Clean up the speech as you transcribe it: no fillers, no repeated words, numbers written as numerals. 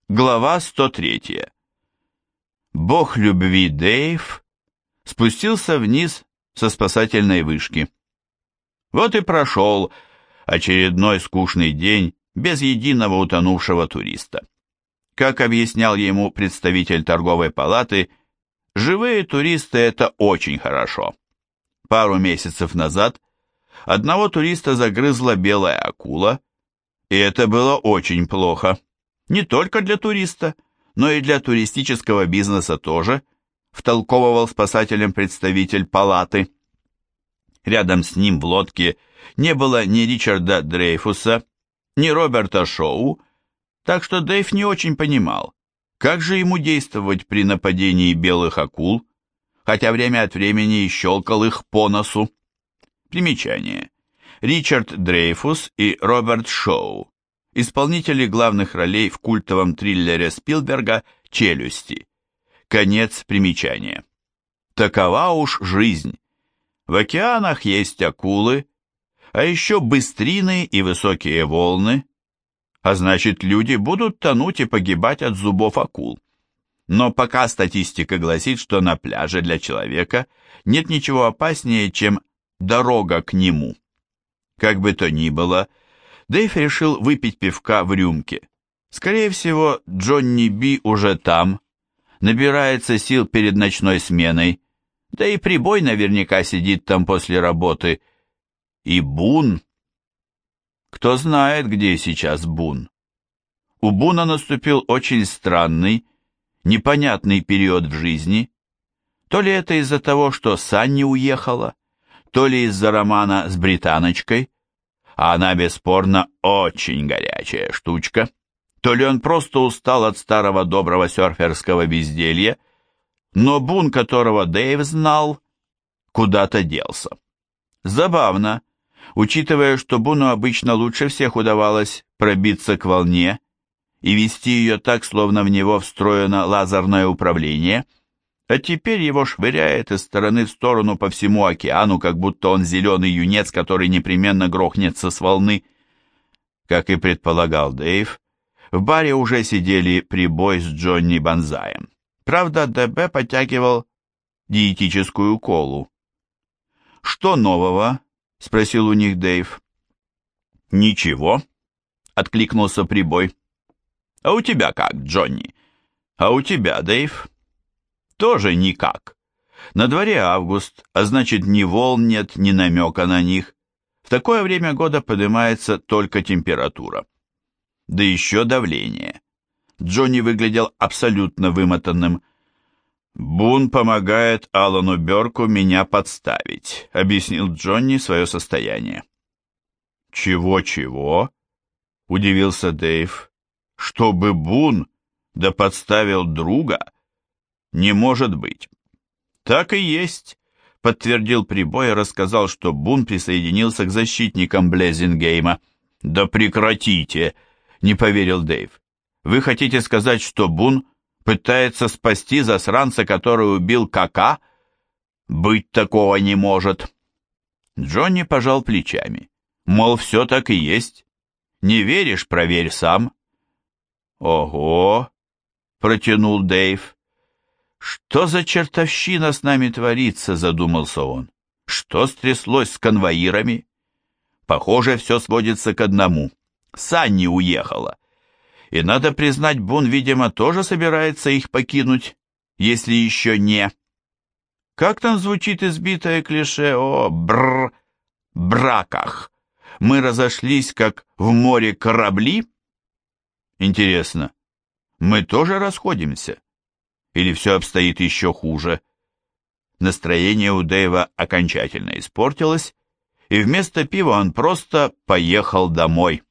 Глава 103. Бог любви Дэйв спустился вниз со спасательной вышки. Вот и прошел очередной скучный день без единого утонувшего туриста. Как объяснял ему представитель торговой палаты, живые туристы – это очень хорошо. Пару месяцев назад одного туриста загрызла белая акула, и это было очень плохо. Не только для туриста, но и для туристического бизнеса тоже, втолковывал спасателям представитель палаты. Рядом с ним в лодке не было ни Ричарда Дрейфуса, ни Роберта Шоу, так что Дэйв не очень понимал, как же ему действовать при нападении белых акул, хотя время от времени и щелкал их по носу. Примечание. Ричард Дрейфус и Роберт Шоу, исполнители главных ролей в культовом триллере Спилберга «Челюсти». Конец примечания. Такова уж жизнь. В океанах есть акулы, а еще быстрины и высокие волны, а значит, люди будут тонуть и погибать от зубов акул. Но пока статистика гласит, что на пляже для человека нет ничего опаснее, чем дорога к нему. Как бы то ни было, Дэйв решил выпить пивка в рюмке. Скорее всего, Джонни Би уже там, набирается сил перед ночной сменой, да и Прибой наверняка сидит там после работы. И Бун. Кто знает, где сейчас Бун. У Буна наступил очень странный, непонятный период в жизни. То ли это из-за того, что Санни уехала, то ли из-за романа с британочкой, а она бесспорно очень горячая штучка, то ли он просто устал от старого доброго серферского безделья, но Бун, которого Дэйв знал, куда-то делся. Забавно, учитывая, что Буну обычно лучше всех удавалось пробиться к волне и вести ее так, словно в него встроено лазерное управление, а теперь его швыряет из стороны в сторону по всему океану, как будто он зеленый юнец, который непременно грохнется с волны. Как и предполагал Дэйв, в баре уже сидели Прибой с Джонни Банзаем. Правда, ДБ подтягивал диетическую колу. «Что нового?» — спросил у них Дэйв. «Ничего», — откликнулся Прибой. «А у тебя как, Джонни? А у тебя, Дэйв?» «Тоже никак. На дворе август, а значит, ни волн нет, ни намека на них. В такое время года поднимается только температура. Да еще давление». Джонни выглядел абсолютно вымотанным. «Бун помогает Алану Бёрку меня подставить», — объяснил Джонни свое состояние. «Чего-чего?» — удивился Дэйв. «Чтобы Бун да подставил друга? Не может быть». «Так и есть», — подтвердил Прибой и рассказал, что Бун присоединился к защитникам Блезингейма. «Да прекратите», — не поверил Дэйв. «Вы хотите сказать, что Бун пытается спасти засранца, который убил Кака? Быть такого не может». Джонни пожал плечами. Мол, все так и есть. Не веришь, проверь сам. «Ого!» — протянул Дэйв. «Что за чертовщина с нами творится?» — задумался он. «Что стряслось с конвоирами?» «Похоже, все сводится к одному. Санни уехала. И надо признать, Бун, видимо, тоже собирается их покинуть, если еще не...» Как там звучит избитое клише о браках? Мы разошлись, как в море корабли? Интересно, мы тоже расходимся? Или все обстоит еще хуже? Настроение у Дэйва окончательно испортилось, и вместо пива он просто поехал домой.